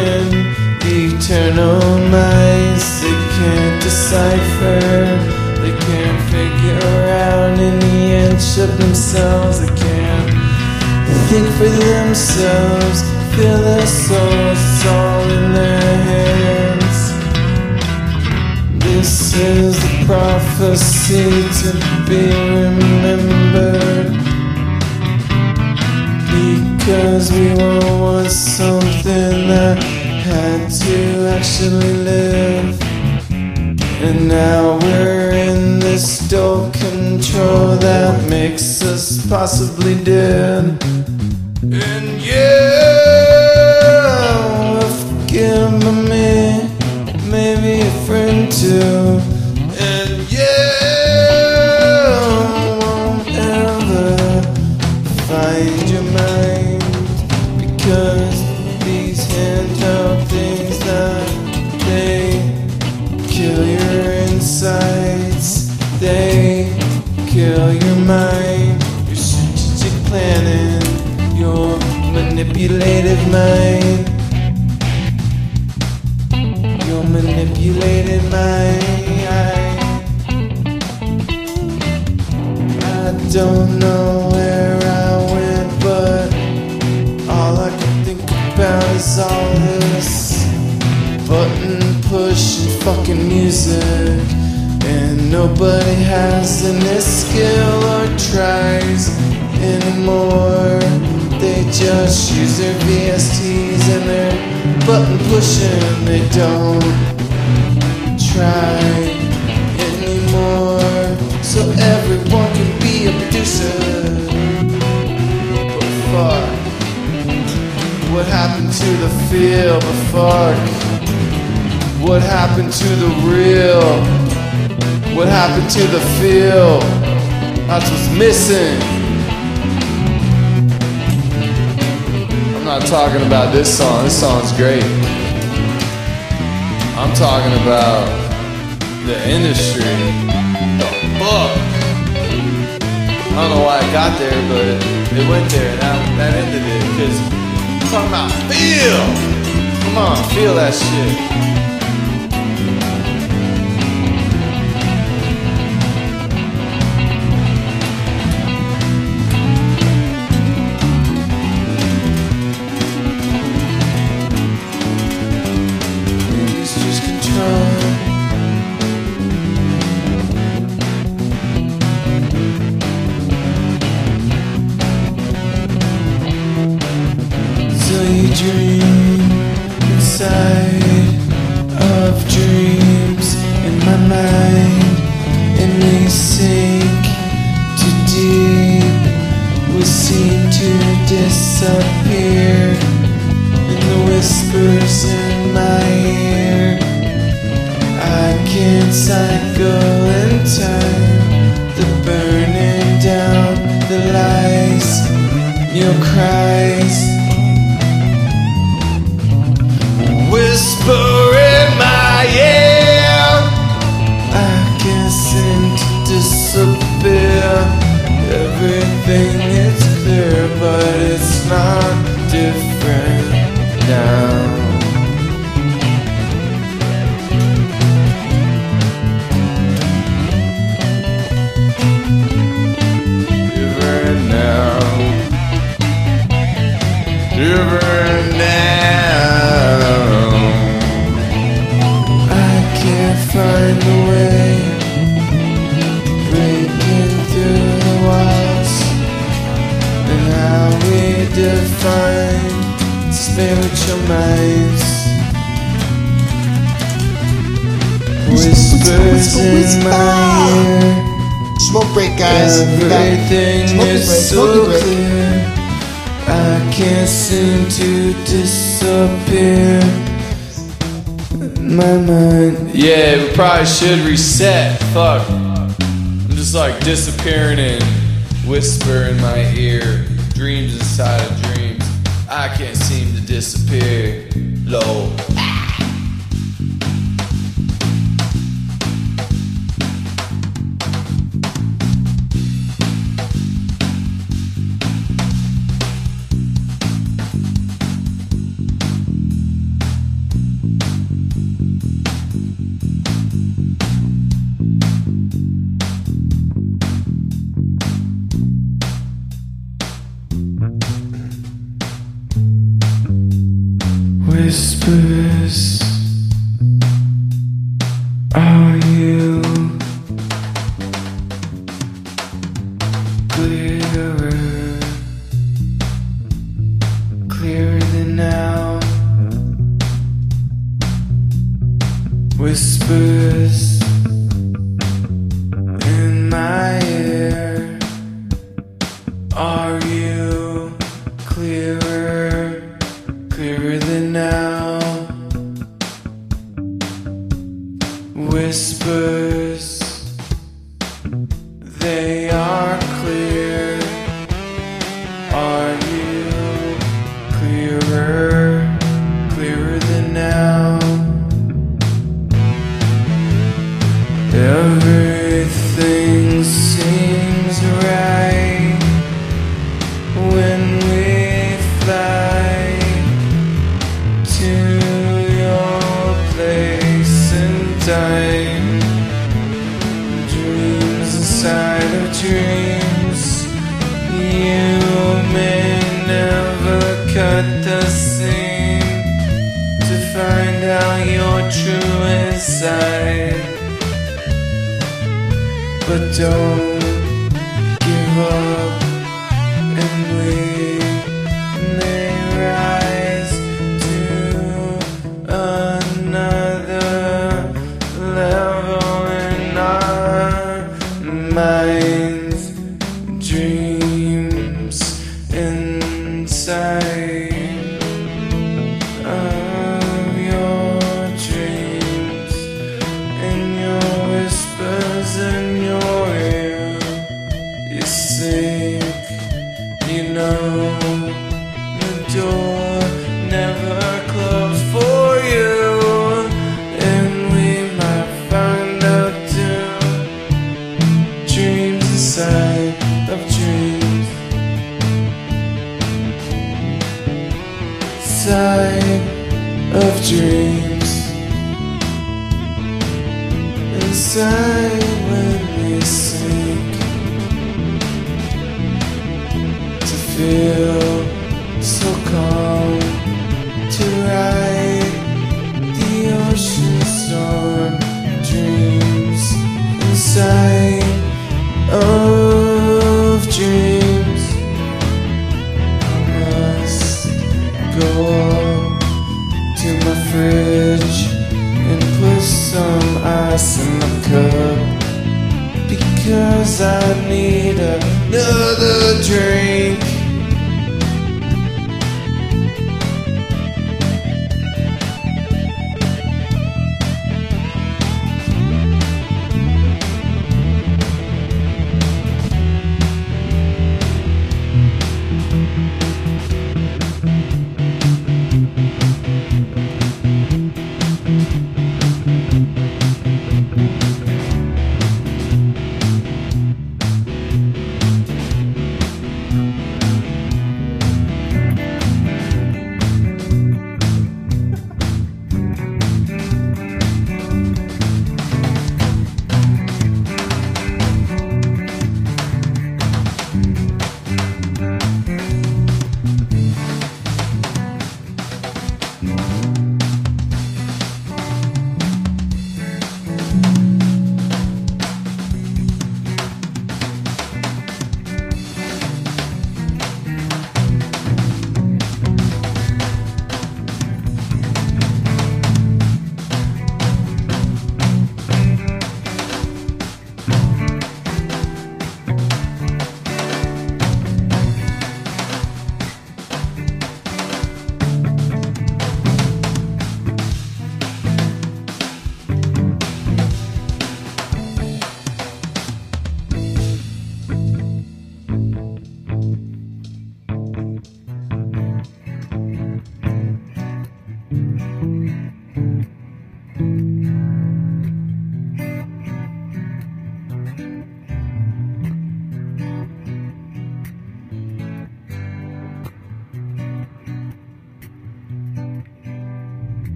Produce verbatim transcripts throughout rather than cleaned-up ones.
in eternal minds they can't decipher, they can't figure out any inch of themselves, they can't think for themselves, feel their souls, it's all in their hands. This is the prophecy to be remembered, because we all want something that had to actually live. And now we're in this dull control that makes us possibly dead. And yeah, forgive me, maybe a friend too. And yeah, won't ever find your mind, because these handheld things that they kill your insights, they kill your mind, your strategic planning, your manipulative mind, your manipulated mind. I don't know where I went, but all I can think about is all this button push and fucking music. And nobody has any skill or tries anymore. They just use their V S Ts and their button pushing. They don't try anymore. So everyone can be a producer. But fuck, what happened to the feel? But fuck, what happened to the real? What happened to the feel? That's what's missing. I'm not talking about this song. This song's great. I'm talking about the industry. The fuck? I don't know why I got there, but it went there, and that, that ended it. Because I'm talking about feel. Come on, feel that shit. Dream inside of dreams in my mind, and they sink too deep. We seem to disappear in the whispers in my ear. I can't cycle in time, the burning down, the lies, your cries. Whisper in my ear, I can't seem to disappear. Everything is clear, but it's not different now. Different now. Different now. Find a way, breaking through the walls, and how we define spiritual minds. Whispers in my ear, smoke break, guys. Everything is so clear. I can't seem to disappear. My mind. Yeah, we probably should reset. Fuck. I'm just like disappearing in whisper in my ear. Dreams inside of dreams. I can't seem to disappear. Low. Whispers, are you clearer, clearer than now? Whispers in my ear, are you clearer, clearer than now? Whispers, they are clear, are you clearer, clearer than now? Everything seems right when we fly to your place in time. Dreams inside of dreams, you may never cut the seam to find out your true inside. But don't give up, and we may rise to another level in our minds, dreams inside of your dreams, in your whispers and your ear. You think you know the door never closed for you, and we might find out too. Dreams inside of dreams, inside of dreams, inside when we sink, to feel so calm, to ride the ocean storm. Dreams inside of dreams. I must go up to my fridge and put some ice in my cup, because I need another drink.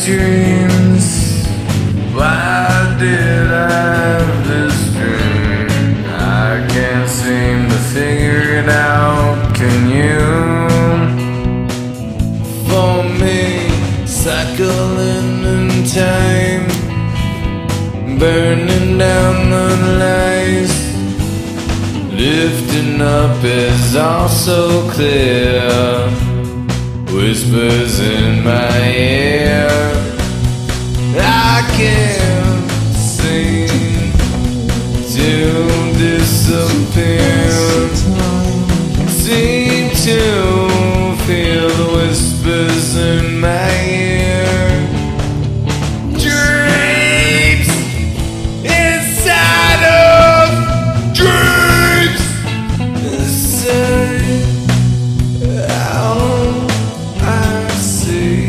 dreams. Why did I have this dream? I can't seem to figure it out. Can you? For me, cycling in time, burning down the lies. Lifting up is all so clear. Whispers in my ear. I can't seem to disappear. Seem to feel the whispers in my ear. Dreams inside of dreams. Inside out I see.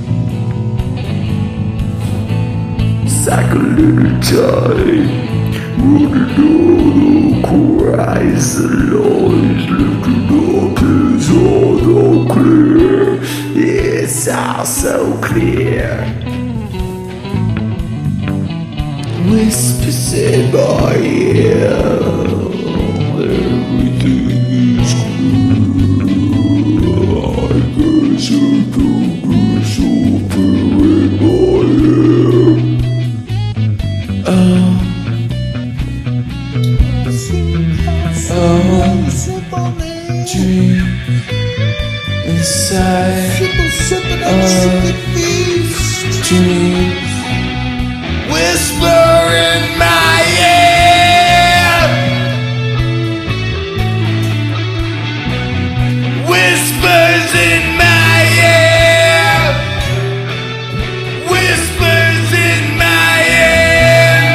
Cycle in time, running all the cries, the lies, lifting up is all so clear. It's all so clear. Whispers in my ear. Everything is clear. I guess I don't get so in my ear. Oh, oh, dream inside of dreams. Whisper in my ear. Whispers in my ear. Whispers in my ear.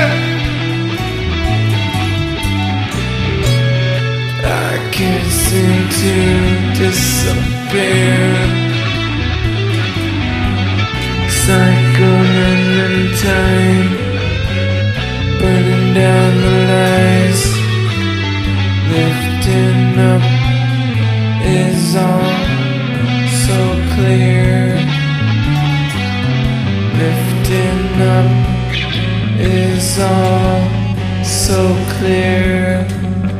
I can't seem to disappear. Cycling in time, burning down the lies. Lifting up is all so clear. Lifting up is all so clear.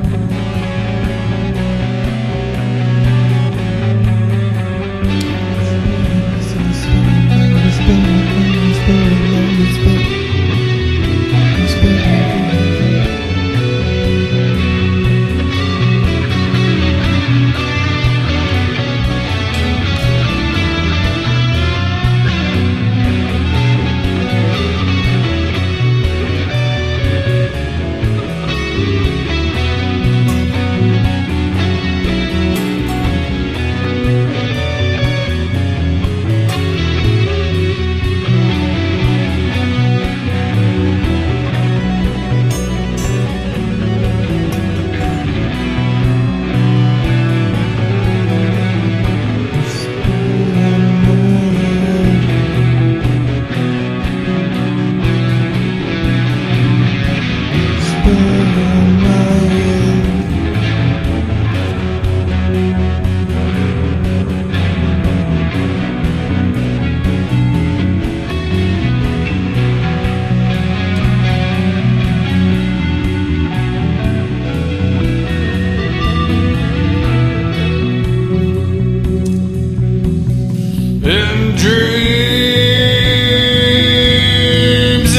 Dreams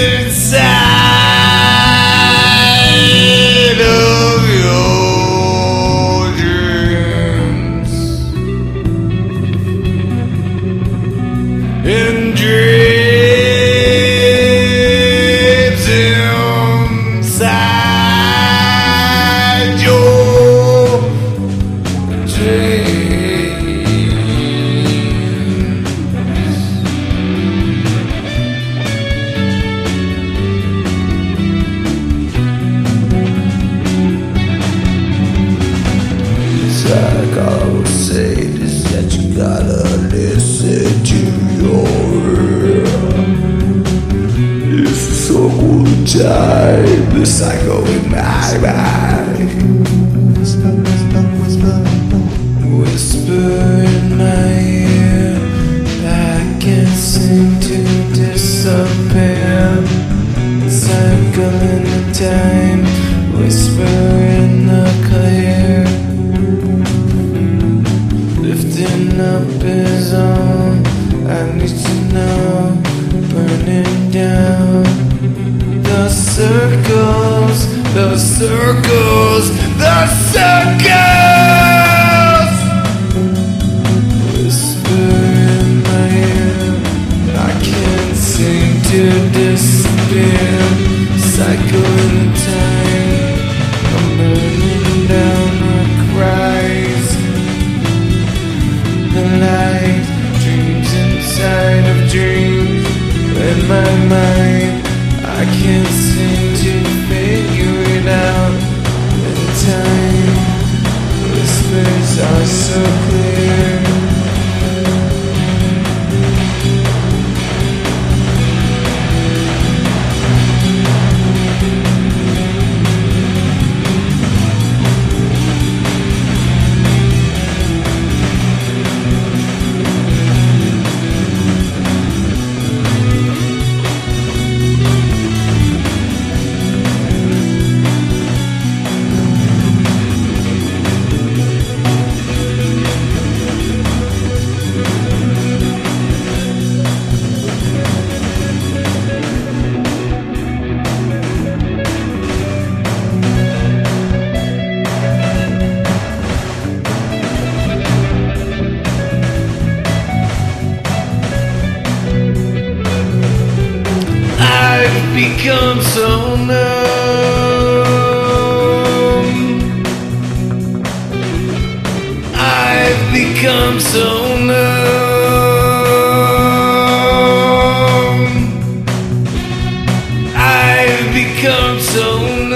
inside of your dreams. In dreams inside your dreams. Like I always say, is that you gotta listen to your ear. It's the circle of time, the cycle in my mind. Whisper, whisper, whisper, whisper in my ear. I can't seem to time, whisper in the clear, lifting up his own. I need to know, burning down the circles, the circles, the circles. Whisper in my ear, I can't seem to disappear. Cycle in time, I'm burning down the cries, the light, dreams inside of dreams. In my mind, I can't seem to figure it out. In time, whispers are so clear. Become so numb. I've become so numb. I've become so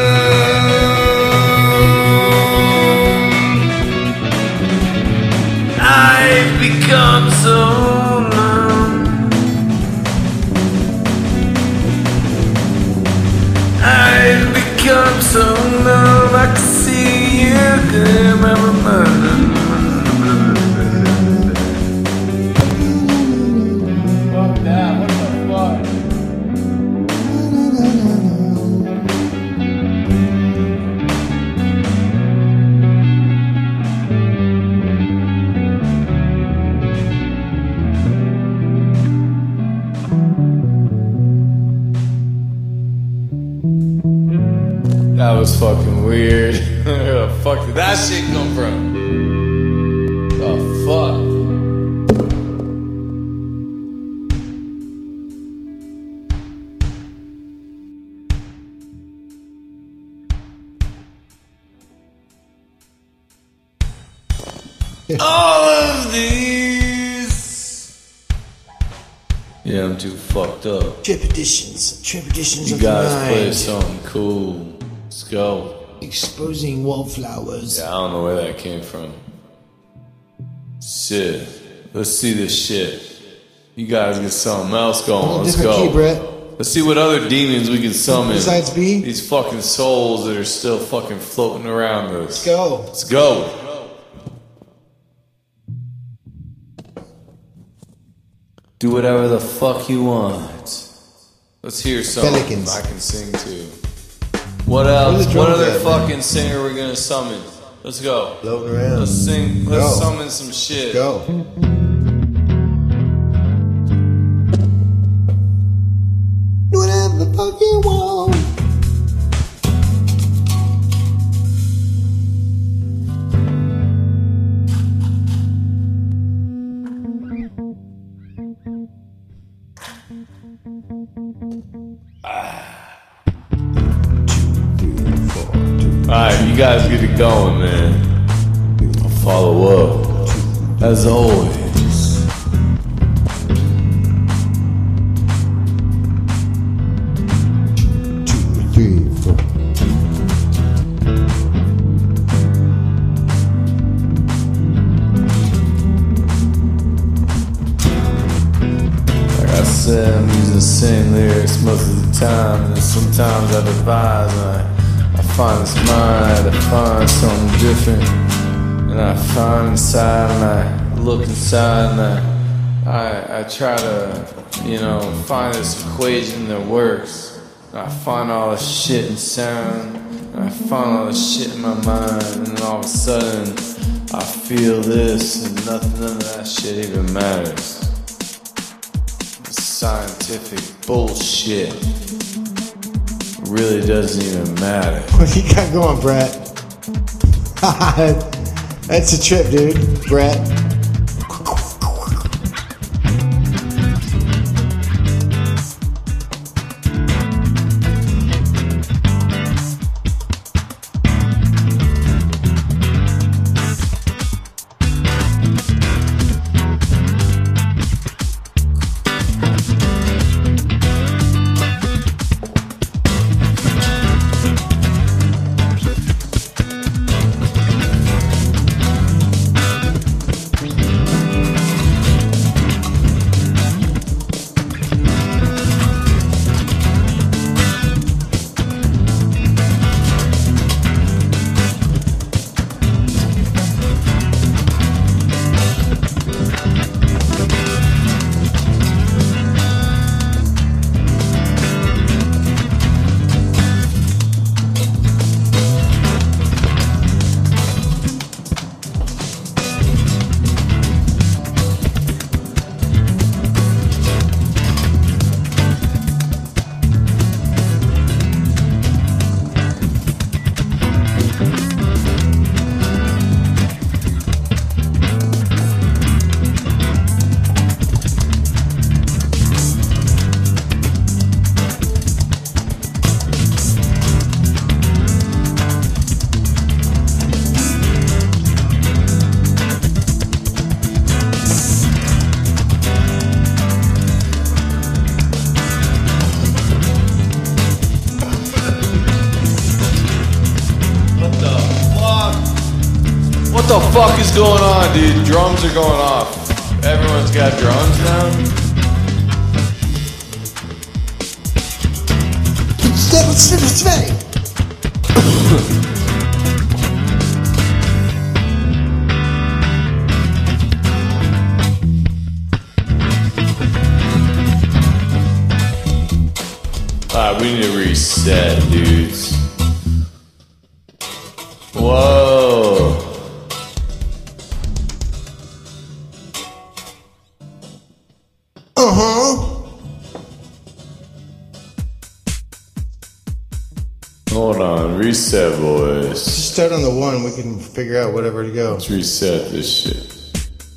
numb. I've become so I've become so numb, I can see you. Fuck that, what the fuck? That was fucking weird. Where the fuck did that shit come from? The fuck? All of these. Yeah, I'm too fucked up. Trepidatious, trepidatious You of the guys mind. play something cool. Let's go. Exposing wallflowers. Yeah, I don't know where that came from. Shit. Let's see this shit. You guys get something else going. Let's Different go. key, Brett. Let's see what other demons we can summon. Besides B? These fucking souls that are still fucking floating around us. Let's go. Let's go. Do whatever the fuck you want. Let's hear something Pelicans. I can sing to. What else? the What drums other at, fucking man? singer are we gonna summon? Let's go. Floating around. Let's sing. Let's Go. summon some shit. Go. Do whatever the fuck you want. Alright, you guys get it going, man. I'll follow up. As always. Two, three, four. Like I said, I'm using the same lyrics most of the time, and sometimes I devise and I, I find this mind, I find something different, and I find inside and I look inside and I, I, I try to, you know, find this equation that works. And I find all this shit in sound, and I find all this shit in my mind, and then all of a sudden I feel this, and nothing, none of that shit even matters. It's scientific bullshit. It really doesn't even matter. What do you got going, Brett? That's a trip, dude, Brett. What the fuck is going on, dude? Drums are going off. Everyone's got drums now? Step, step, step. Ah, we need to reset, dudes. Whoa. Uh-huh. Hold on, reset, boys. Just start on the one, we can figure out whatever to go. Let's reset this shit.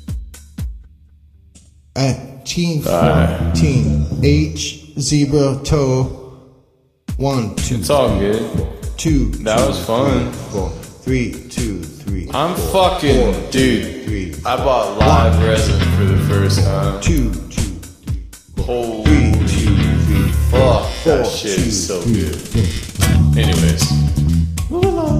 At team Alright. fourteen, H, zebra, toe, one, two, It's all good. two. That two, was fun. Three, four, three, two, three. I'm four, fucking, four, dude. Three. I bought live resin for the first time. Two, two, three, four, Holy three, two, three, four, fuck, four, that shit two, is so three, good. three. Anyways. One,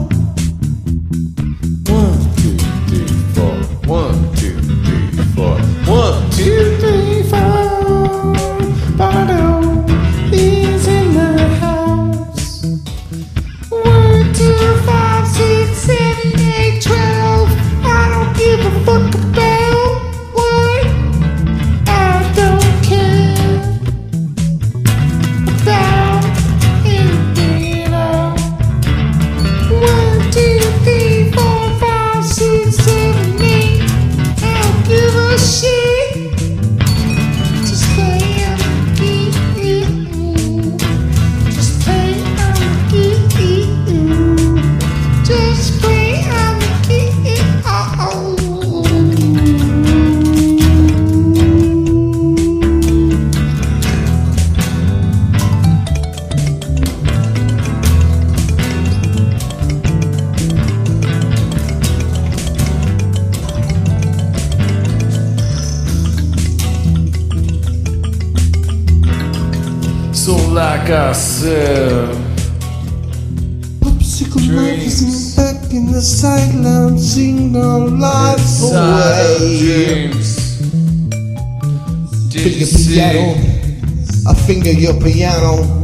two, three, four. One, two, three, four. One, two, three, four. Bardo is in the house. One, two, five, six, seven, eight, twelve. I don't give a fuck about what. I don't care about anything at all. One, two, three, four, five, six, seven, eight. I don't give a shit. Just play on the key. Just play on the key. Just play on the key. Oh. So like I said, Popsicle Dreams. magazine back in the sideline, sing our life inside away. dreams. Did Finger you see? piano, I finger your piano.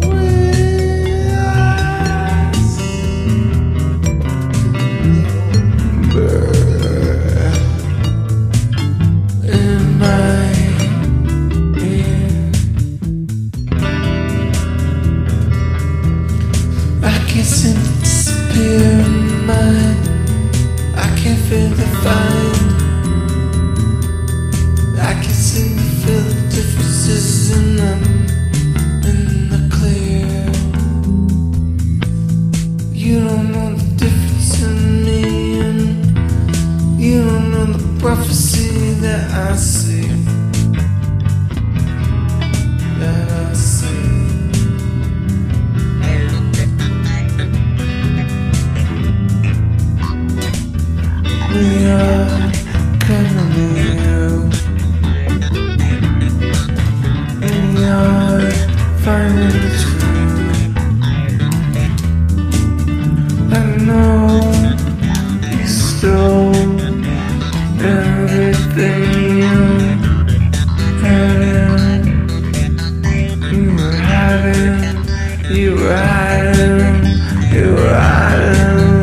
In my ear. find. I can seem to feel the differences in them in the clear. You don't know the difference in me, and you don't know the prophecy that I see. That I see. We are coming new. We are finding the truth. I know you stole everything you had. You were hiding, you were hiding, you were hiding.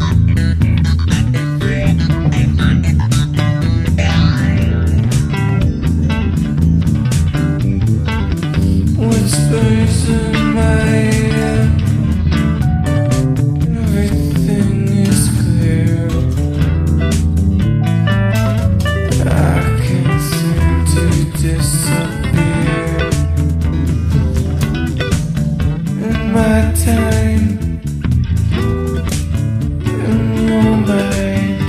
Whispers in my ear, everything is clear. I can't seem to disappear. In my time, in your mind,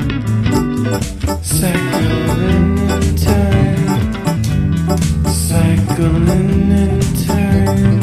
cycling in time, cycling in time.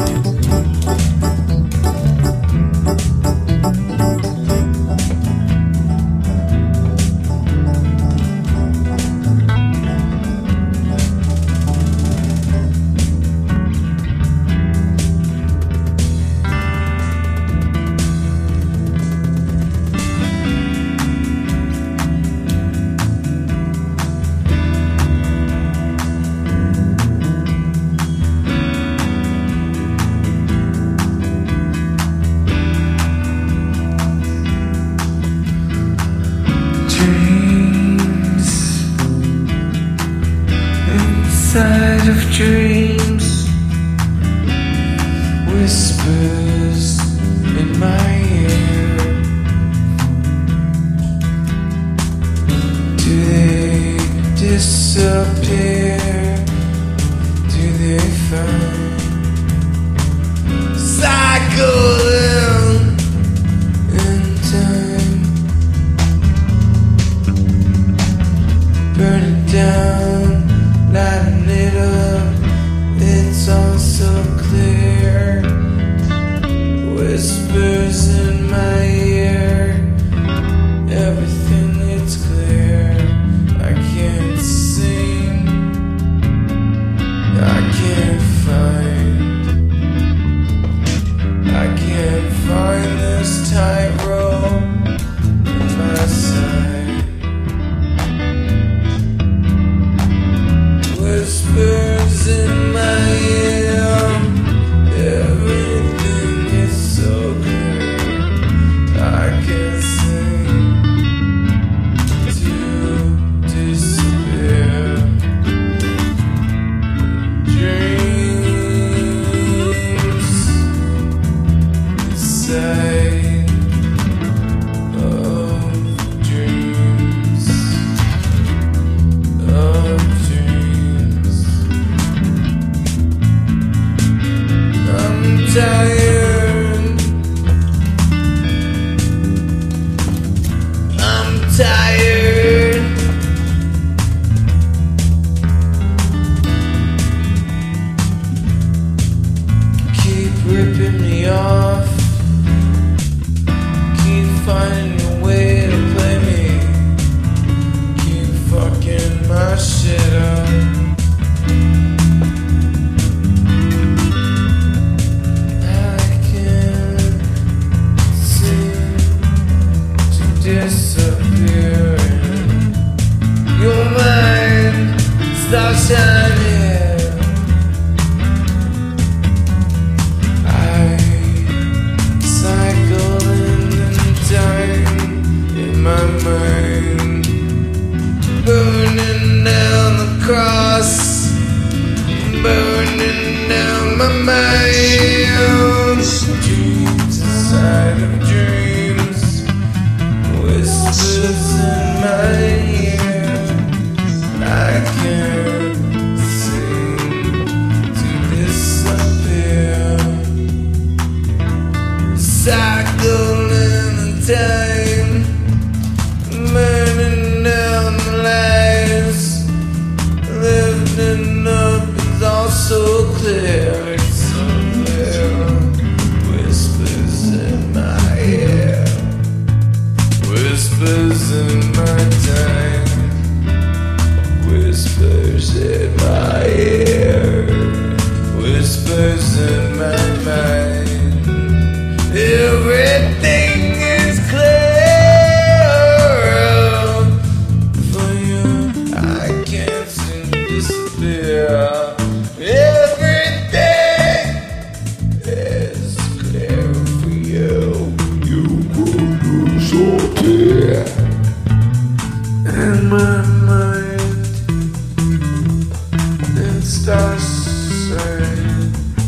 Inside of dreams, whispers in my ear. Do they disappear? Do they find cycling in time, burning down, lighting it up, it's all so clear. Whispers in my ear, everything it's clear. I can't sing, I can't find, I can't find this tightrope in my side. Whispers in my ear, everything is so clear. I can't sing to disappear. Dreams inside of dreams of dreams. I'm tired, I'm tired. Keep ripping me off, keep finding a way to play me, keep fucking my shit up. Disappearing, your mind stops shining. I cycle in time in my mind, burning down the cross, burning down my mind. Dreams inside of dreams, whispers in my ear. I can't seem to disappear. Cycling in time, burning down the lights. Lifting up is all so clear. It's so clear. Whispers in my ear. Whispers in my time. Whispers in my ear. Whispers in my mind. Everything is clear for you. I can't seem to disappear. Everything is clear for you. You will disappear. In my mind, it starts saying,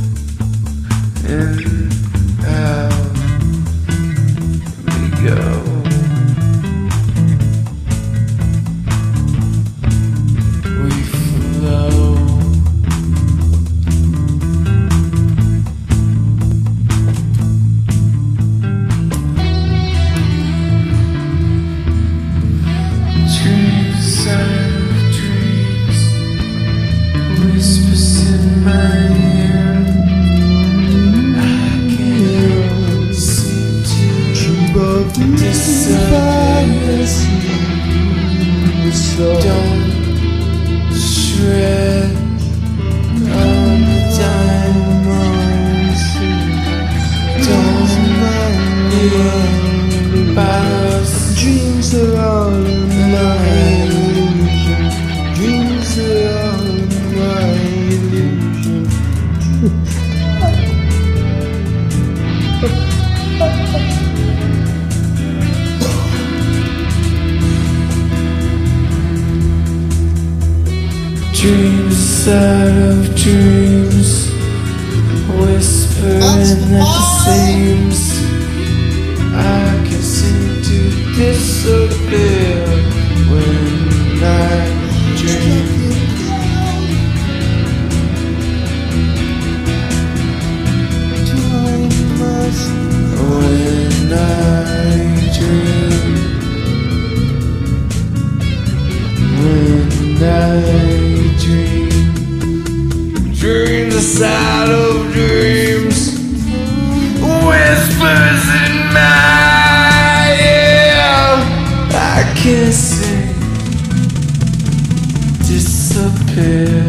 in out we go. We flow. Dreams are dreams. Whispers in my ear. I can't seem to disappear. Don't shred on the diamonds. Don't need bars. Dreams are all in my illusion. Dreams are all in my illusion. Dreams out of dreams, whispering at the seams. I can seem to disappear when I dream. When I dream. When I dream. Dreams aside of dreams. Whispers in my ear. I can't sing. Disappear.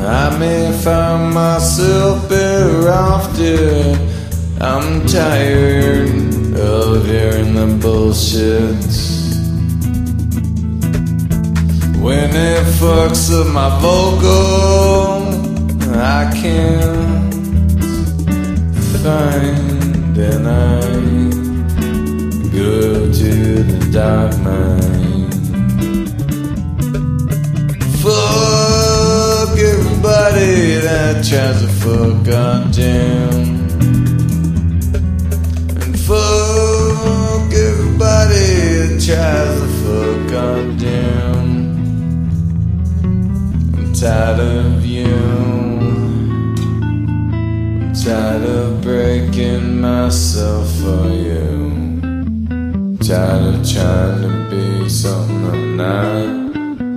I may find myself better off dead. I'm tired of hearing the bullshit. When it fucks up my vocal, I can't find, and I go to the dark mind. Fuck everybody that tries to fuck goddamn. And fuck everybody that tries to fuck goddamn. I'm tired of you. I'm tired of breaking myself for you. I'm tired of trying to be something I'm not.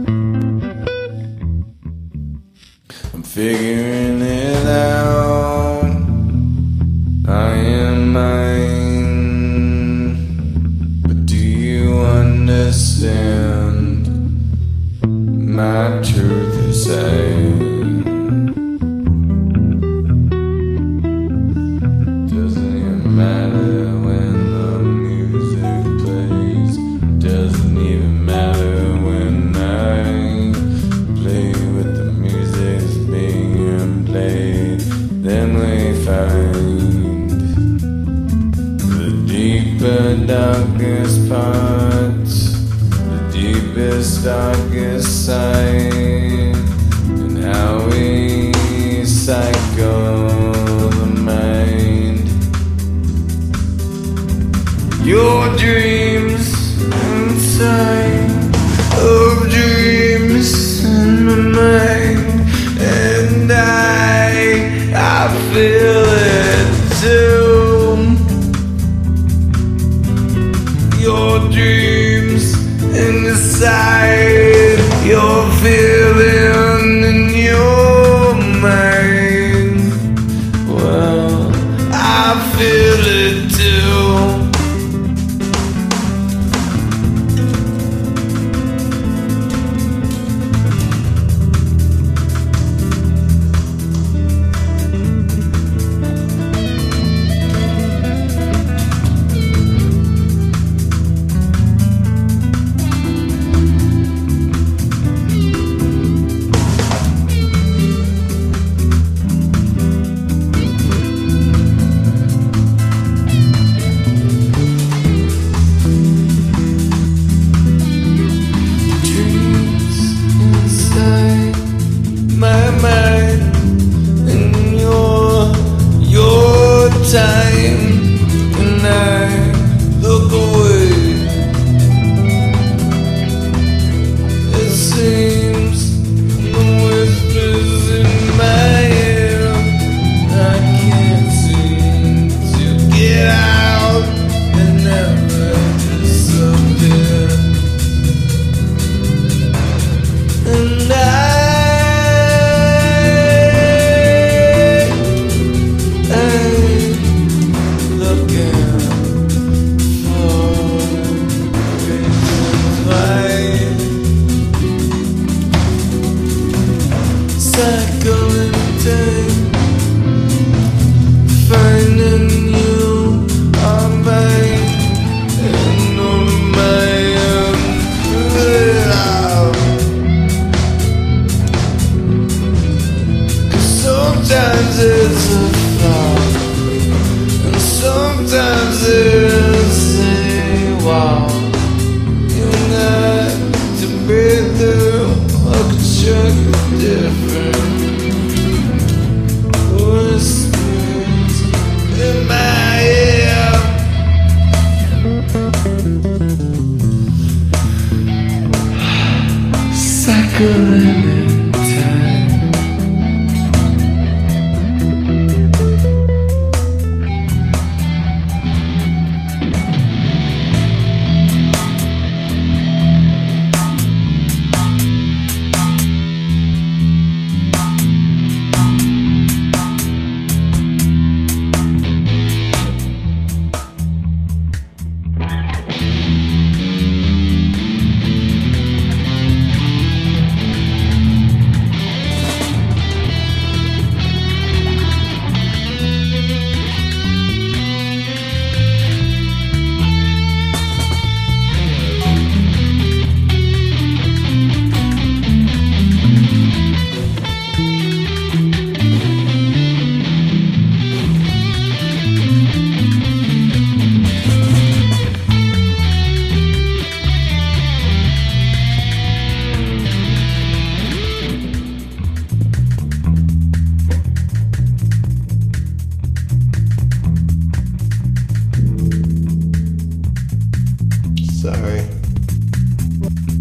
I'm figuring it out. I am mine. But do you understand my truth to say? Doesn't even matter when the music plays. Doesn't even matter when I play with the music's being played. Then we find the deeper, darkest parts, the deepest, darkest side, and how we cycle the mind. Your dreams inside of dreams in my mind, and I, I feel it too. Your dreams inside, you're feeling in your mind. Well, I feel it too. Time, and I look away. It seems the whispers in my ear, I can't seem to get out and never disappear. And I cycling time, finding you on mine and on my own. Cause sometimes it's a flaw, and sometimes it's a wow. You got to breathe through a construct different whispers in my ear. Cycling in time.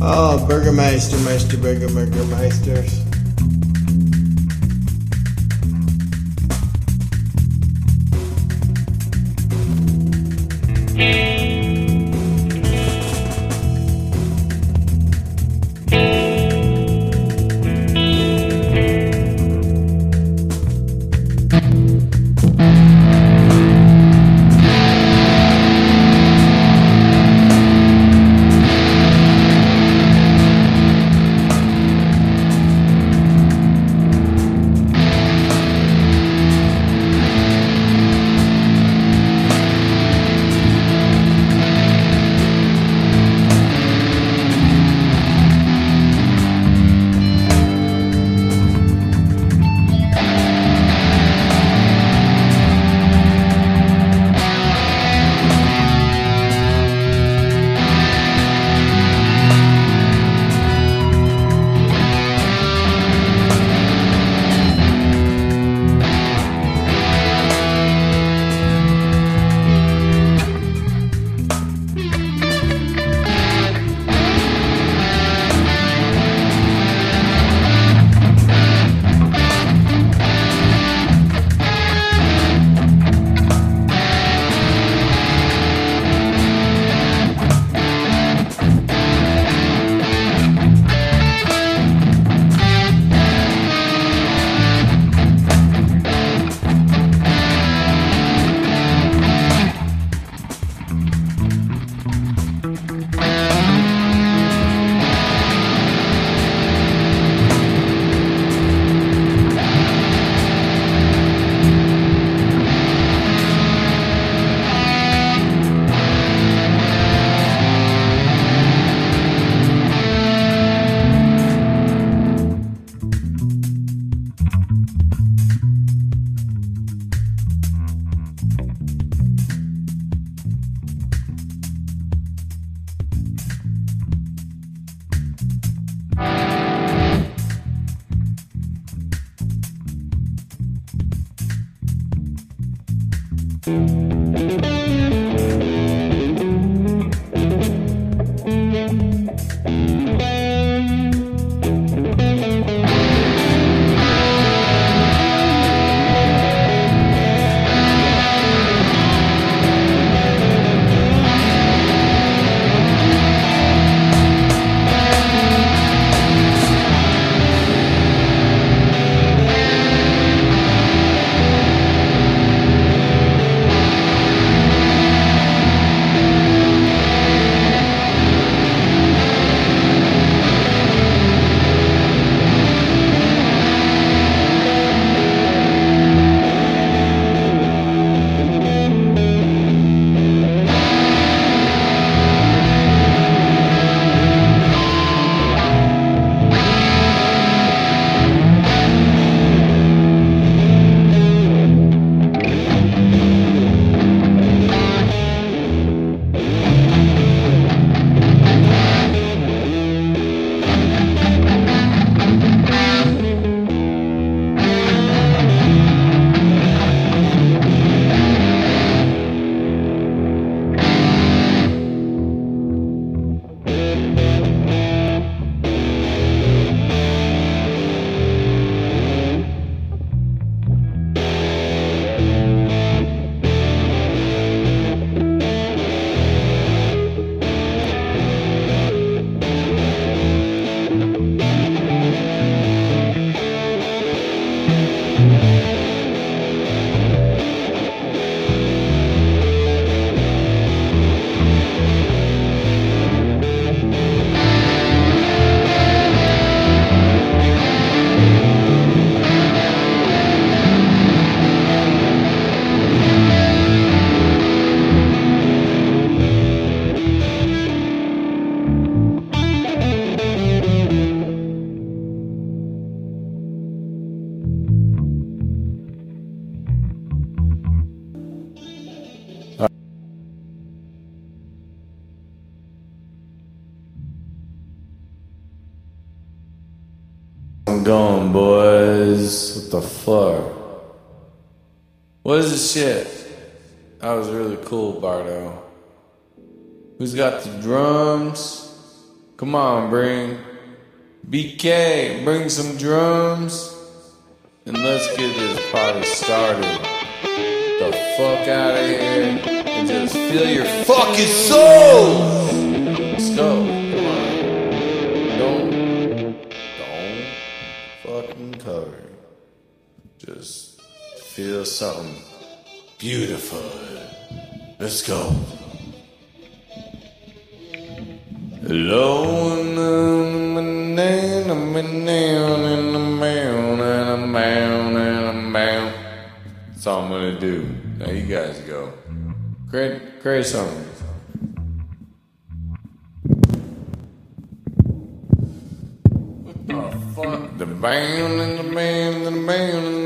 Oh, Burgermeister, Meister, Burger, Burgermeisters. I'm going, boys. What the fuck? What is this shit? That was really cool, Bardo. Who's got the drums? Come on, bring B K, bring some drums, and let's get this party started. The fuck out of here and just feel your fucking soul. Let's go. Come on. Don't, don't fucking cover. Just feel something beautiful. Let's go. Hello, and I'm down, I'm down, and I'm down, and I'm down, and I'm down. That's all I'm gonna do. Now you guys go. Great, great song. What the fuck? The band and the band and the band and